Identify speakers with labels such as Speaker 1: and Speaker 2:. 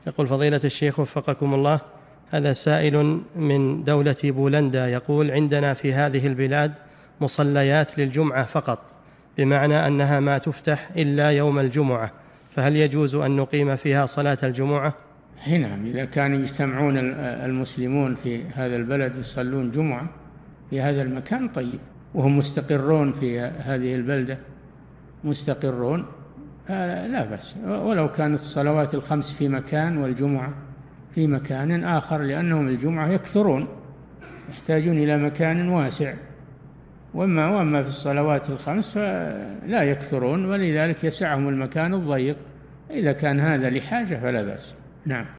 Speaker 1: يقول: فضيلة الشيخ وفقكم الله، هذا سائل من دولة بولندا يقول: عندنا في هذه البلاد مصليات للجمعة فقط، بمعنى أنها ما تفتح إلا يوم الجمعة، فهل يجوز أن نقيم فيها صلاة الجمعة؟
Speaker 2: نعم، إذا كانوا يجتمعون المسلمون في هذا البلد يصلون جمعة في هذا المكان طيب، وهم مستقرون في هذه البلدة مستقرون، لا بأس، ولو كانت الصلوات الخمس في مكان والجمعة في مكان آخر، لأنهم الجمعة يكثرون يحتاجون إلى مكان واسع، وأما في الصلوات الخمس فلا يكثرون، ولذلك يسعهم المكان الضيق. إذا كان هذا لحاجة فلا بأس. نعم.